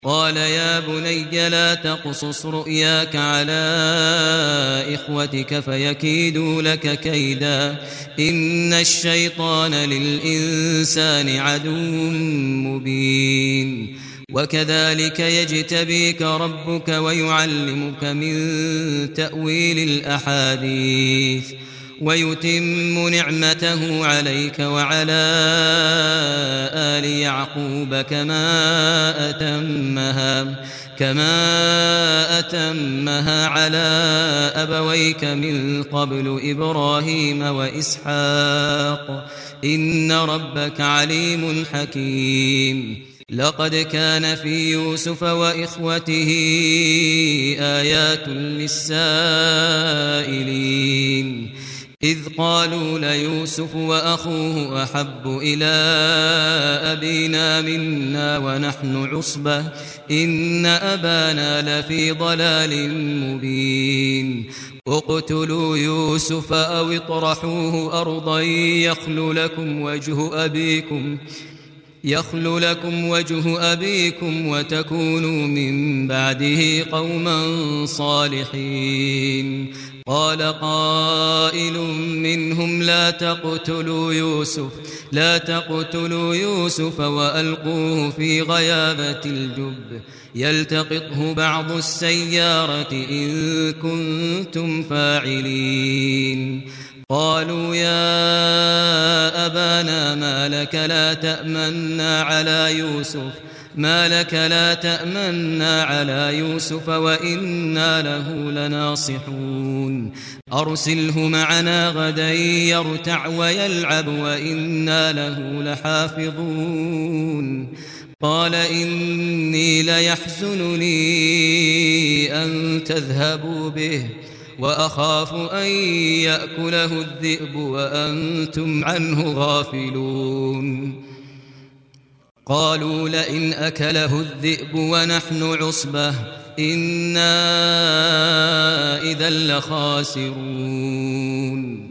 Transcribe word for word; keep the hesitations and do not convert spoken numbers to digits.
قال يا بني لا تقصص رؤياك على إخوتك فيكيدوا لك كيدا إن الشيطان للإنسان عدو مبين وكذلك يجتبيك ربك ويعلمك من تأويل الأحاديث ويتم نعمته عليك وعلى آل يعقوب كما أتمها كما أتمها على أبويك من قبل إبراهيم وإسحاق إن ربك عليم حكيم لقد كان في يوسف وإخوته آيات للسائلين إذ قالوا ليوسف وأخوه أحب إلى أبينا منا ونحن عصبة إن أبانا لفي ضلال مبين اقتلوا يوسف أو اطرحوه أرضا يخل لكم وجه أبيكم يخل لكم وجه أبيكم وتكونوا من بعده قوما صالحين قال قائل منهم لا تقتلوا يوسف لا تقتلوا يوسف وألقوه في غيابة الجب يلتقطه بعض السيارة إن كنتم فاعلين قالوا يا أبانا ما لك لا تأمنا على يوسف ما لك لا تأمنا على يوسف وإنا له لناصحون أرسله معنا غدا يرتع ويلعب وإنا له لحافظون قال إني ليحزنني أن تذهبوا به وأخاف أن يأكله الذئب وأنتم عنه غافلون قالوا لئن أكله الذئب ونحن عصبة إنا إذا لخاسرون